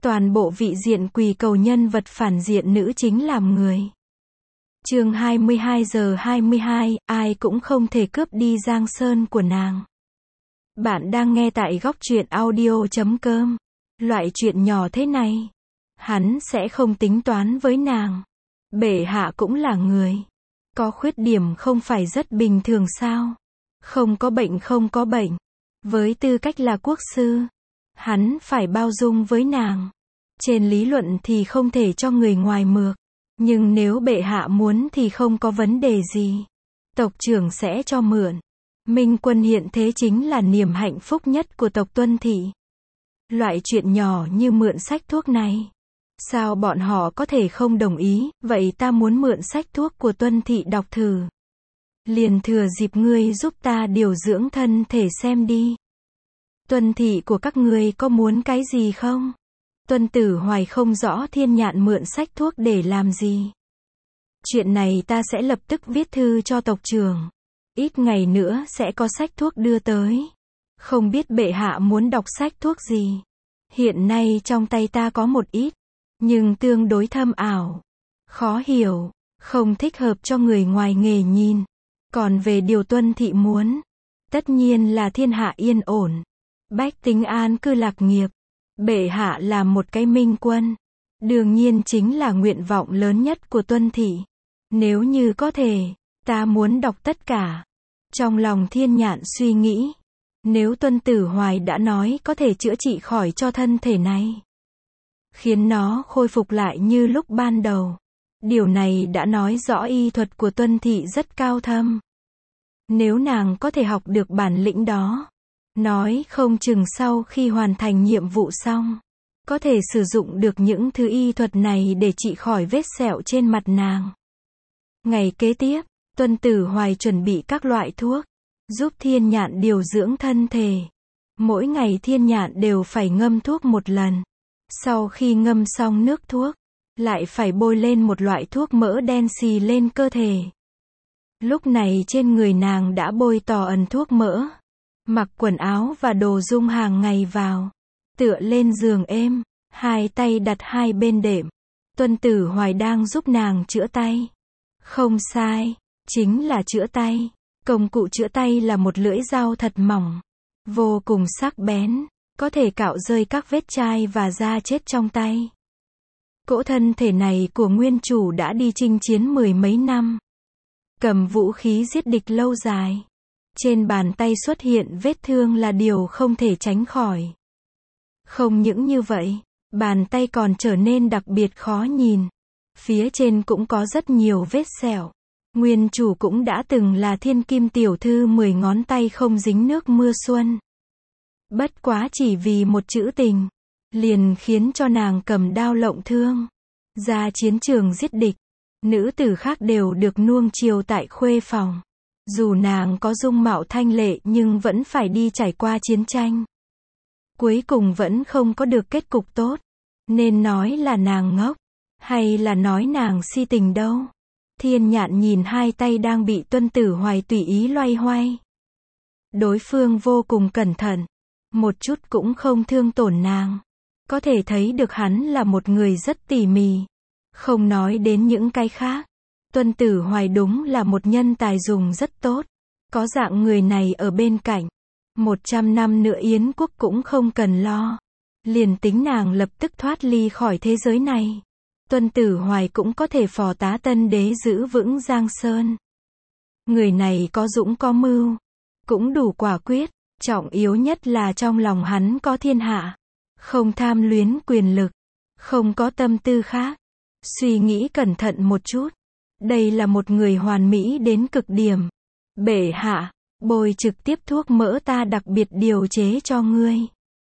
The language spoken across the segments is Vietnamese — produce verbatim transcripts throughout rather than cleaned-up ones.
Toàn bộ vị diện quỳ cầu nhân vật phản diện nữ chính làm người. Chương hai mươi hai giờ hai mươi hai, ai cũng không thể cướp đi Giang Sơn của nàng. Bạn đang nghe tại góc truyện audio chấm com. Loại chuyện nhỏ thế này, hắn sẽ không tính toán với nàng. Bệ hạ cũng là người. Có khuyết điểm không phải rất bình thường sao? Không có bệnh không có bệnh. Với tư cách là quốc sư, hắn phải bao dung với nàng. Trên lý luận thì không thể cho người ngoài mượt. Nhưng nếu bệ hạ muốn thì không có vấn đề gì. Tộc trưởng sẽ cho mượn. Minh Quân hiện thế chính là niềm hạnh phúc nhất của tộc Tuân Thị. Loại chuyện nhỏ như mượn sách thuốc này, sao bọn họ có thể không đồng ý? Vậy ta muốn mượn sách thuốc của Tuân Thị đọc thử. Liền thừa dịp ngươi giúp ta điều dưỡng thân thể xem đi. Tuân Thị của các ngươi có muốn cái gì không? Tuân Tử Hoài không rõ Thiên Nhạn mượn sách thuốc để làm gì. Chuyện này ta sẽ lập tức viết thư cho tộc trưởng. Ít ngày nữa sẽ có sách thuốc đưa tới. Không biết bệ hạ muốn đọc sách thuốc gì. Hiện nay trong tay ta có một ít, nhưng tương đối thâm ảo, khó hiểu, không thích hợp cho người ngoài nghề nhìn. Còn về điều Tuân Thị muốn, tất nhiên là thiên hạ yên ổn, bách tính an cư lạc nghiệp. Bệ hạ là một cái minh quân, đương nhiên chính là nguyện vọng lớn nhất của Tuân Thị. Nếu như có thể, ta muốn đọc tất cả. Trong lòng Thiên Nhạn suy nghĩ, nếu Tuân Tử Hoài đã nói có thể chữa trị khỏi cho thân thể này, khiến nó khôi phục lại như lúc ban đầu, điều này đã nói rõ y thuật của Tuân Thị rất cao thâm. Nếu nàng có thể học được bản lĩnh đó, nói không chừng sau khi hoàn thành nhiệm vụ xong, có thể sử dụng được những thứ y thuật này để trị khỏi vết sẹo trên mặt nàng. Ngày kế tiếp, Tuân Tử Hoài chuẩn bị các loại thuốc, giúp Thiên Nhạn điều dưỡng thân thể. Mỗi ngày Thiên Nhạn đều phải ngâm thuốc một lần. Sau khi ngâm xong nước thuốc, lại phải bôi lên một loại thuốc mỡ đen xì lên cơ thể. Lúc này trên người nàng đã bôi tò ẩn thuốc mỡ. Mặc quần áo và đồ dung hàng ngày vào, tựa lên giường êm, hai tay đặt hai bên đệm. Tuân Tử Hoài đang giúp nàng chữa tay. Không sai, chính là chữa tay. Công cụ chữa tay là một lưỡi dao thật mỏng, vô cùng sắc bén, có thể cạo rơi các vết chai và da chết trong tay. Cỗ thân thể này của nguyên chủ đã đi chinh chiến mười mấy năm, cầm vũ khí giết địch lâu dài. Trên bàn tay xuất hiện vết thương là điều không thể tránh khỏi. Không những như vậy, bàn tay còn trở nên đặc biệt khó nhìn. Phía trên cũng có rất nhiều vết sẹo. Nguyên chủ cũng đã từng là thiên kim tiểu thư mười ngón tay không dính nước mưa xuân. Bất quá chỉ vì một chữ tình, liền khiến cho nàng cầm đao lộng thương, ra chiến trường giết địch. Nữ tử khác đều được nuông chiều tại khuê phòng. Dù nàng có dung mạo thanh lệ nhưng vẫn phải đi trải qua chiến tranh. Cuối cùng vẫn không có được kết cục tốt. Nên nói là nàng ngốc, hay là nói nàng si tình đâu. Thiên Nhạn nhìn hai tay đang bị Tuân Tử Hoài tùy ý loay hoay. Đối phương vô cùng cẩn thận, một chút cũng không thương tổn nàng. Có thể thấy được hắn là một người rất tỉ mỉ. Không nói đến những cái khác, Tuân Tử Hoài đúng là một nhân tài dùng rất tốt. Có dạng người này ở bên cạnh, một trăm năm nữa Yến quốc cũng không cần lo. Liền tính nàng lập tức thoát ly khỏi thế giới này, Tuân Tử Hoài cũng có thể phò tá Tân Đế giữ vững Giang Sơn. Người này có dũng có mưu, cũng đủ quả quyết, trọng yếu nhất là trong lòng hắn có thiên hạ, không tham luyến quyền lực, không có tâm tư khác. Suy nghĩ cẩn thận một chút, đây là một người hoàn mỹ đến cực điểm. Bệ hạ, bôi trực tiếp thuốc mỡ ta đặc biệt điều chế cho ngươi.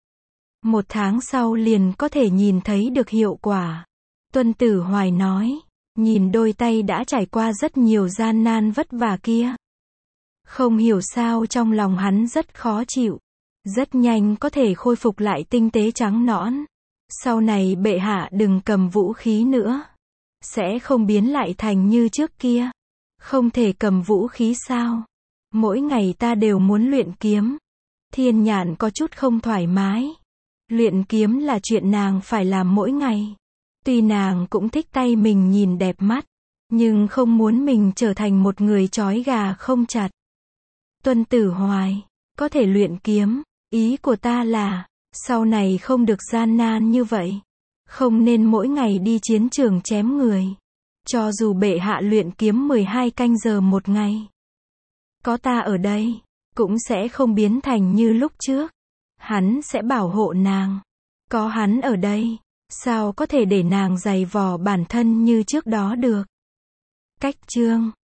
Một tháng sau liền có thể nhìn thấy được hiệu quả. Tuân Tử Hoài nói, nhìn đôi tay đã trải qua rất nhiều gian nan vất vả kia. Không hiểu sao trong lòng hắn rất khó chịu. Rất nhanh có thể khôi phục lại tinh tế trắng nõn. Sau này bệ hạ đừng cầm vũ khí nữa. Sẽ không biến lại thành như trước kia. Không thể cầm vũ khí sao? Mỗi ngày ta đều muốn luyện kiếm. Thiên Nhạn có chút không thoải mái. Luyện kiếm là chuyện nàng phải làm mỗi ngày. Tuy nàng cũng thích tay mình nhìn đẹp mắt, nhưng không muốn mình trở thành một người trói gà không chặt. Tuân Tử Hoài, có thể luyện kiếm, ý của ta là, sau này không được gian nan như vậy. Không nên mỗi ngày đi chiến trường chém người. Cho dù bệ hạ luyện kiếm mười hai canh giờ một ngày, có ta ở đây, cũng sẽ không biến thành như lúc trước. Hắn sẽ bảo hộ nàng. Có hắn ở đây, sao có thể để nàng giày vò bản thân như trước đó được. Cách chương